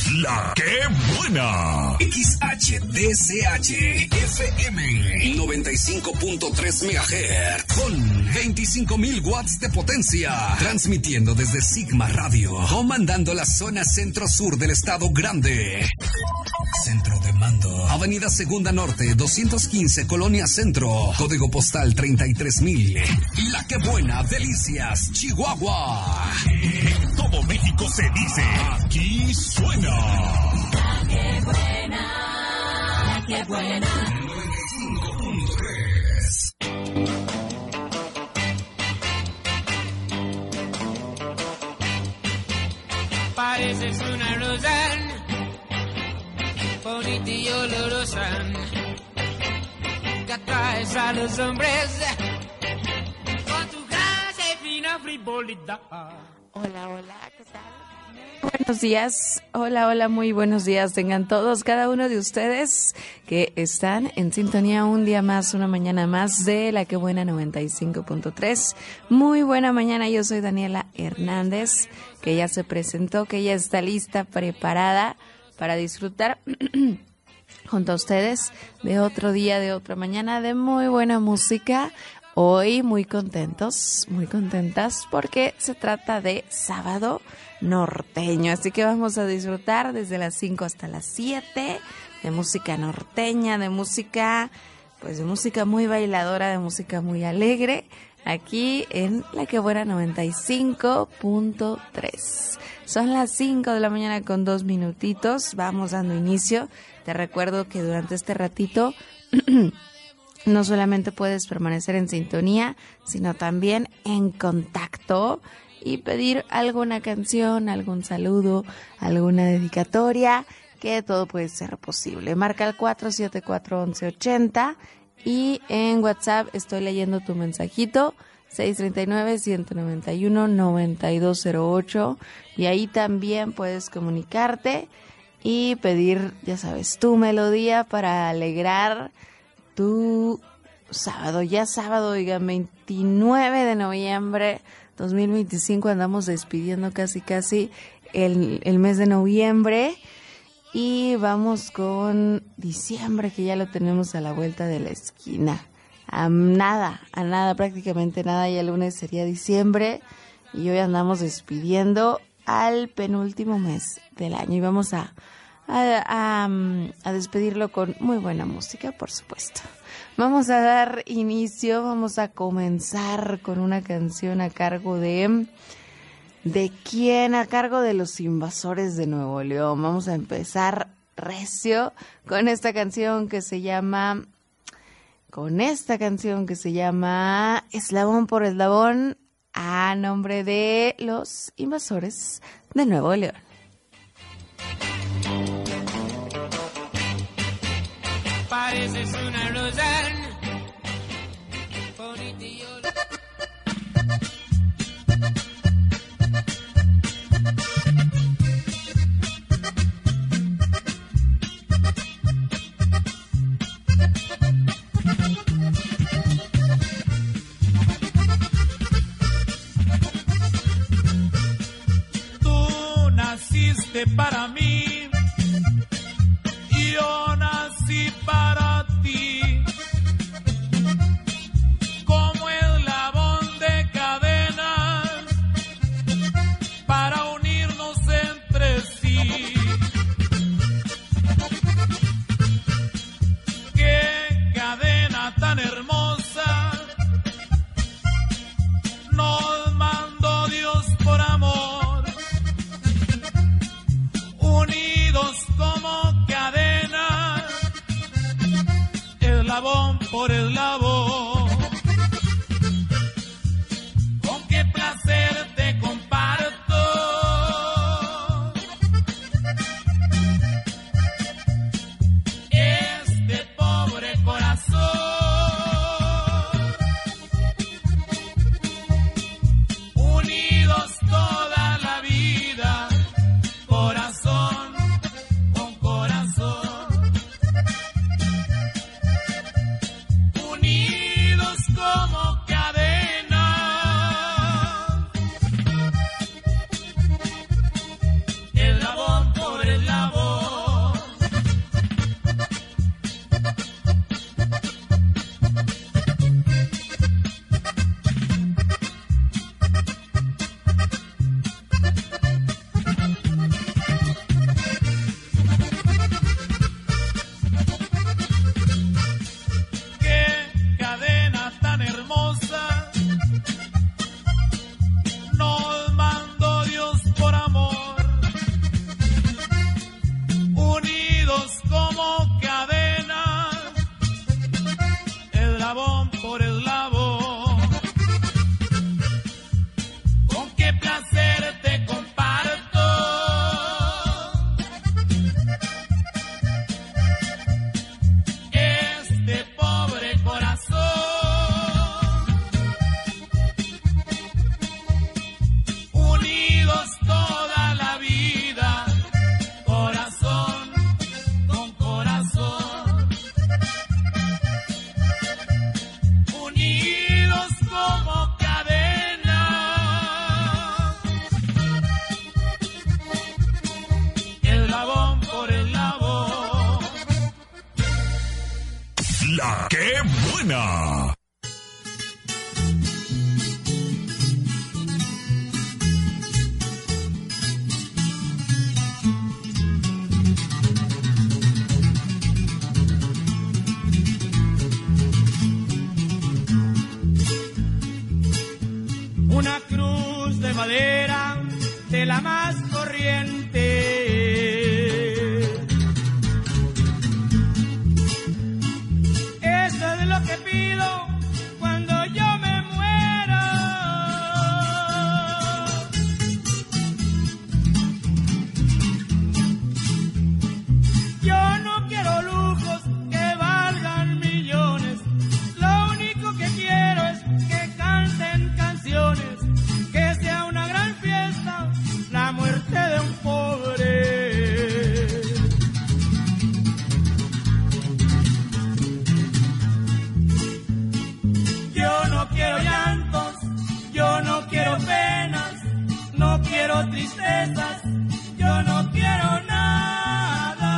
La que buena. XHDCH FM 95.3 MHz con 25,000 watts de potencia. Transmitiendo desde Sigma Radio, comandando la zona centro-sur del estado grande. Centro de mando. Avenida Segunda Norte, 215, Colonia Centro. Código postal 33,000. La que buena, Delicias, Chihuahua. Todo México se dice, aquí suena. La que buena, la que buena. 95.3. Pareces una rosa, bonita y olorosa, que atraes a los hombres con tu gracia y fina frivolidad. Hola, hola, ¿qué tal? Buenos días, hola, muy buenos días tengan todos, cada uno de ustedes que están en sintonía un día más, una mañana más de La Que Buena 95.3. Muy buena mañana, yo soy Daniela Hernández, que ya se presentó, que ya está lista, preparada para disfrutar junto a ustedes de otro día, de otra mañana, de muy buena música. Hoy muy contentos, muy contentas porque se trata de sábado norteño, así que vamos a disfrutar desde las 5 hasta las 7 de música norteña, de música, pues de música muy bailadora, de música muy alegre, aquí en La Que Buena 95.3. Son las 5 de la mañana con 2 minutitos, vamos dando inicio. Te recuerdo que durante este ratito no solamente puedes permanecer en sintonía, sino también en contacto y pedir alguna canción, algún saludo, alguna dedicatoria, que todo puede ser posible. Marca el 474-1180 y en WhatsApp estoy leyendo tu mensajito, 639-191-9208, y ahí también puedes comunicarte y pedir, ya sabes, tu melodía para alegrar tu sábado, ya sábado, oigan, 29 de noviembre 2025, andamos despidiendo casi el mes de noviembre y vamos con diciembre, que ya lo tenemos a la vuelta de la esquina, a nada, prácticamente nada, ya el lunes sería diciembre y hoy andamos despidiendo al penúltimo mes del año y vamos a despedirlo con muy buena música, por supuesto. Vamos a dar inicio, vamos a comenzar con una canción a cargo ¿de quién? A cargo de Los Invasores de Nuevo León. Vamos a empezar recio con esta canción que se llama Eslabón por Eslabón, a nombre de Los Invasores de Nuevo León. Pareces una rosa, bonita y olorosa. Tú naciste para mí, y yo nací para ti, como eslabón de cadenas para unirnos entre sí. Qué cadena tan hermosa nos mandó Dios por amor, unidos como cadena, eslabón por eslabón. Con qué placer te comparto este pobre corazón, unidos toda la vida, corazón con corazón, unidos La que buena. Una cruz de madera de la más corriente. Eso es lo que pido cuando yo me muera. Yo no quiero lujos que valgan millones. Lo único que quiero es que canten canciones. Que sea una gran fiesta la muerte de un pobre. Yo no quiero llantos, yo no quiero penas, no quiero tristezas, yo no quiero nada.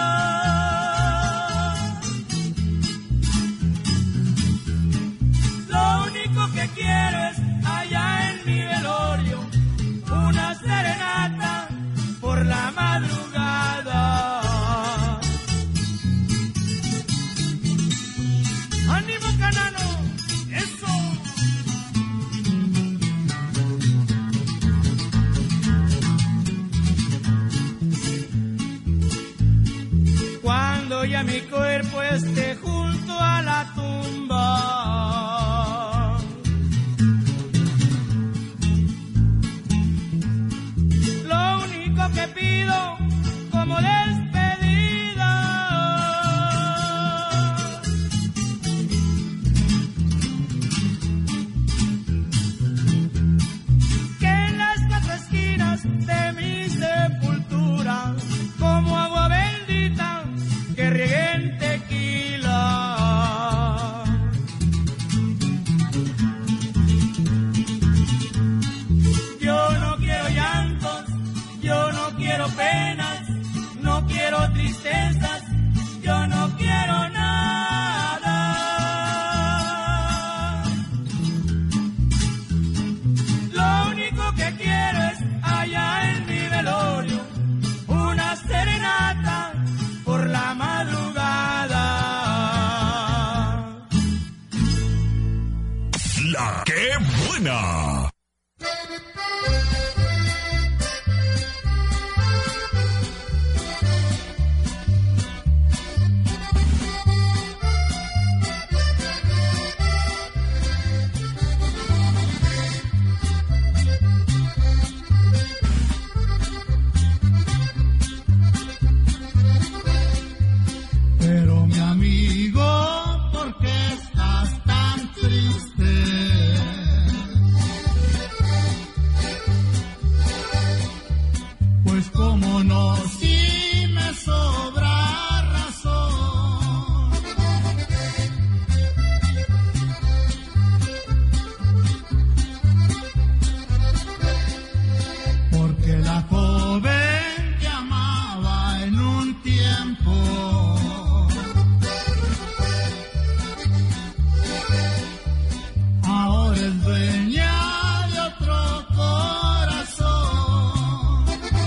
Lo único que quiero es allá en mi velorio una serenata por la madrugada. ¡Ánimo, canano! ¡Eso! Cuando ya mi cuerpo esté junto a la tumba, lo único que pido como despedida que en las cuatro esquinas de mi sepultura, como agua bendita que riegue en tequila, yo no quiero llantos, yo no quiero penas, no quiero tristezas, yo no quiero nada. Lo único que quiero es allá en mi velorio una serenata por la madrugada. La que buena. Pero mi amigo, ¿por qué estás tan triste? Pues como no, si me sobra razón. Porque la joven que amaba en un tiempo ahora es dueña de otro corazón.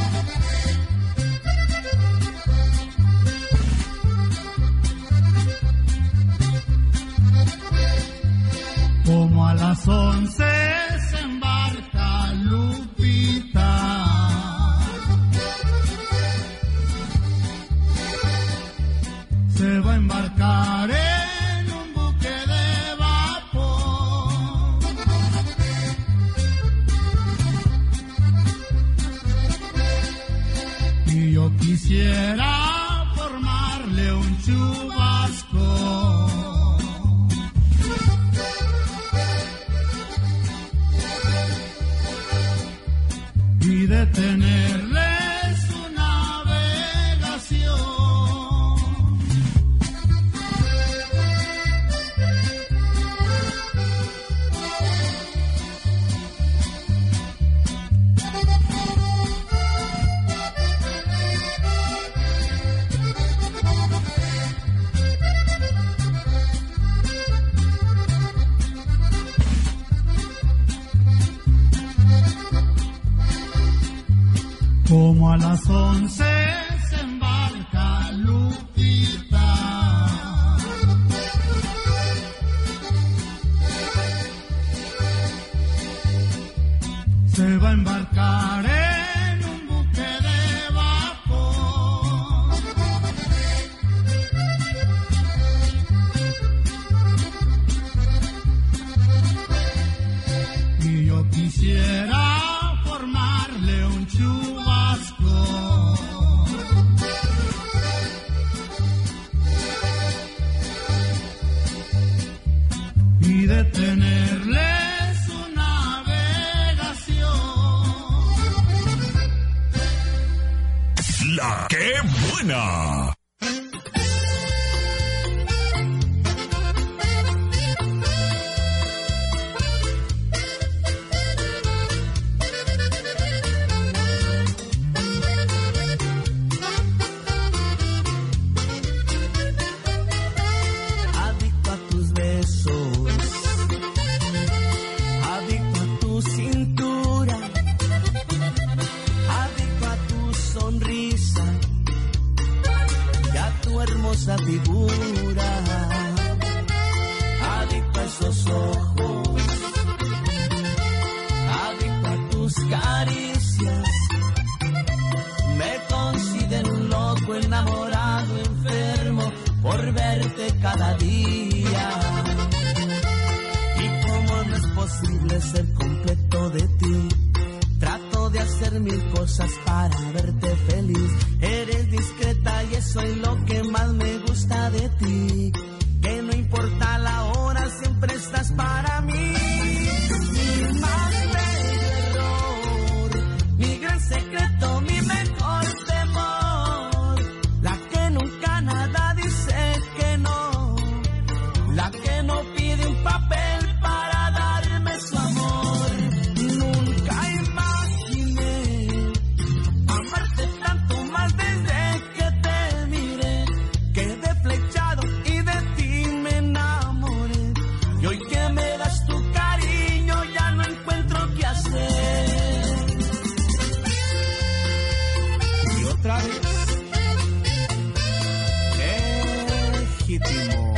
Como a las 11 se embarca Lupita, se va a embarcar en un buque de vapor. Y yo quisiera formarle un chubasco y detenerle su navegación. entonces embarca Lupita. Se va a embarcar en un buque de vapor. Y yo quisiera formarle un chubasco. Y detenerle su navegación. La que buena. Adicto a tus besos, adicto a tu cintura, adicto a tu sonrisa y a tu hermosa figura, adicto a esos ojos, adicto a tus caricias. Me considero un loco, enamorado, enfermo por verte cada día. Y como no es posible ser completo de ti, trato de hacer mil cosas para verte feliz. Eres discreta y eso es lo que más me gusta de ti. Que no importa la hora, siempre estás para mí. Mi más bello error, mi gran secreto, mi mejor temor. La que nunca nada dice que no, la que no pide un papel para darme su amor. Nunca imaginé amarte tanto más desde que te miré. Quedé flechado y de ti me enamoré. Y hoy que me das tu cariño ya no encuentro qué hacer. Y otra vez, legítimo.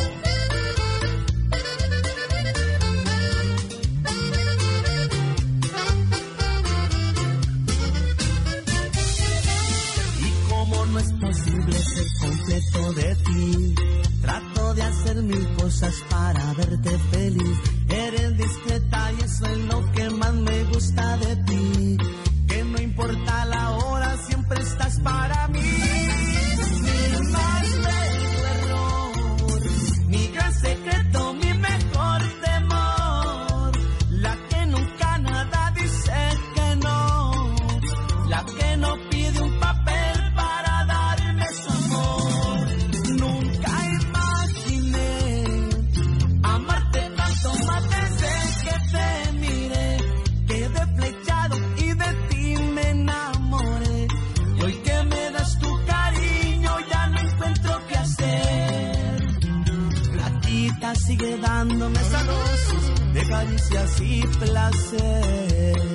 Y como no es posible ser completo de ti, trato de hacer mil cosas para verte feliz. Eres discreta y eso es lo que más me gusta de ti. Que no importa la hora, siempre estás para mí. Mi más bello error, mi gran secreto, mi mejor temor. La que nunca nada dice que no, la que no pide un papel para darme su amor. Nunca imaginé amarte tanto más desde que te miré. Quedé flechado y de ti me enamoré. Y hoy que me das tu cariño ya no encuentro qué hacer. Platita sigue dándome esa dosis de caricias y placer.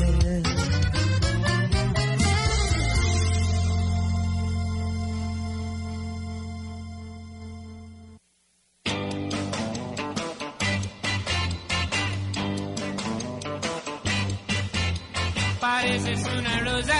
Pareces una rosa,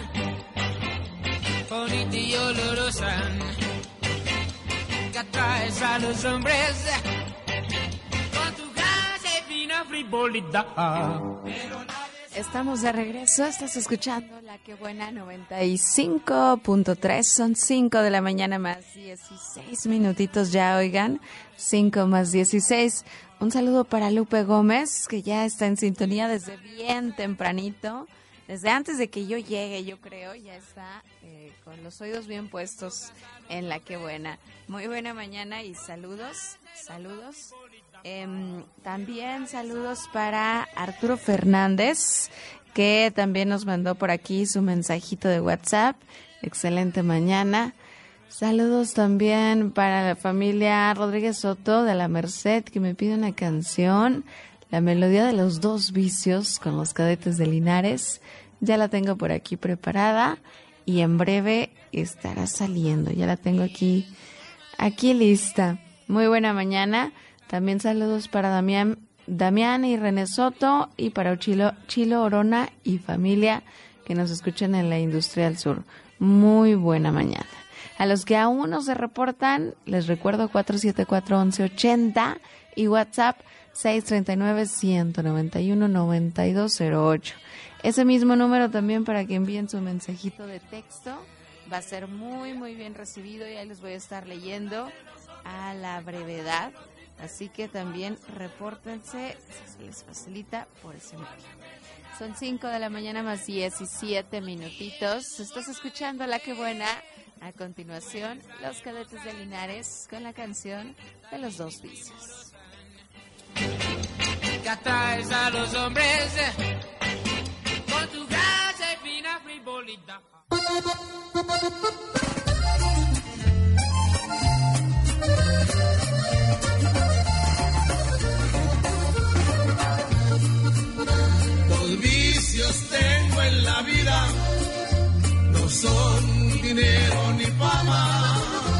bonita y olorosa, que atraes a los hombres con tu gracia y fina frivolidad. Estamos de regreso, estás escuchando La Que Buena 95.3, son 5 de la mañana más 16 minutitos ya, oigan, 5 más 16. Un saludo para Lupe Gómez, que ya está en sintonía desde bien tempranito, desde antes de que yo llegue, yo creo, ya está con los oídos bien puestos en La Que Buena. Muy buena mañana y saludos. También saludos para Arturo Fernández, que también nos mandó por aquí su mensajito de WhatsApp. Excelente mañana. Saludos también para la familia Rodríguez Soto de la Merced, que me pide una canción, La Melodía de los Dos Vicios, con los Cadetes de Linares. Ya la tengo por aquí preparada. y en breve estará saliendo. Ya la tengo aquí lista. Muy buena mañana. También saludos para Damián y René Soto y para Chilo Orona y familia que nos escuchan en la Industrial Sur. Muy buena mañana. A los que aún no se reportan, les recuerdo 474-1180 y WhatsApp 639-191-9208. Ese mismo número también para que envíen su mensajito de texto. Va a ser muy, muy bien recibido y ahí les voy a estar leyendo a la brevedad. Así que también repórtense, si se les facilita, por ese medio. Son 5 de la mañana más 17 minutitos. Estás escuchando La Que Buena. A continuación, Los Cadetes de Linares con la canción de Los Dos Vicios. Que atraes a los hombres con tu gracia y fina frivolidad. Dos vicios tengo en la vida, no son dinero ni fama.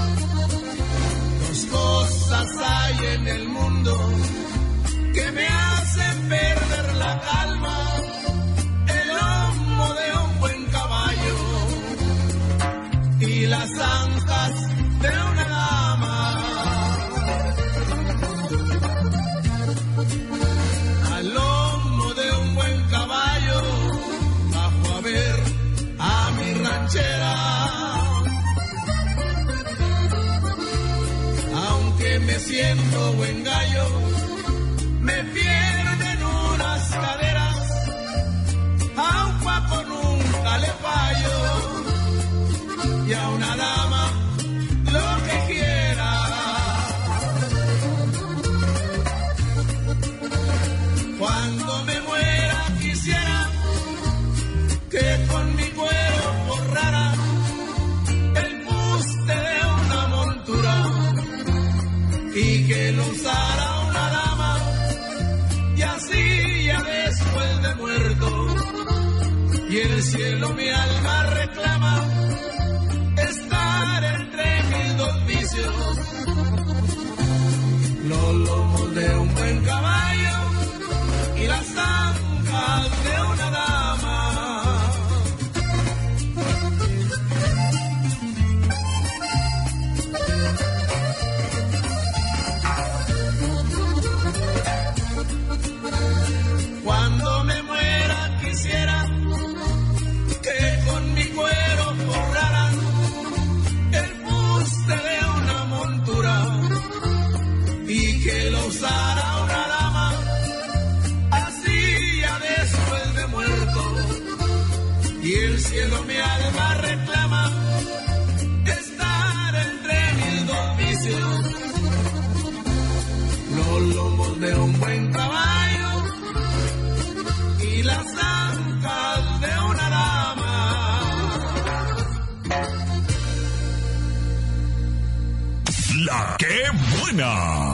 Dos cosas hay en el mundo que me hacen perder la calma. El lomo de un buen caballo y las ancas de una dama. Al lomo de un buen caballo bajo a ver a mi ranchera. Aunque me siento buen gallo, me pierden unas caderas, agua con nunca le fallo, y a una dama lo que quiera. Cuando me muera quisiera que con mi cuero borrara el fuste de una montura y que lo usara una dama, y así ya después de muerto y el cielo mi alma reclama estar entre mis dos vicios, los lomos de un buen caballo y las ancas de una dama. Cuando me muera quisiera que con mi cuero forraran el fuste de una montura y que lo usara una dama, así ya después de muerto y el cielo mi alma reclama estar entre mis dos vicios, los lomos de un buen caballo y las ancas de una dama. La Que Buena.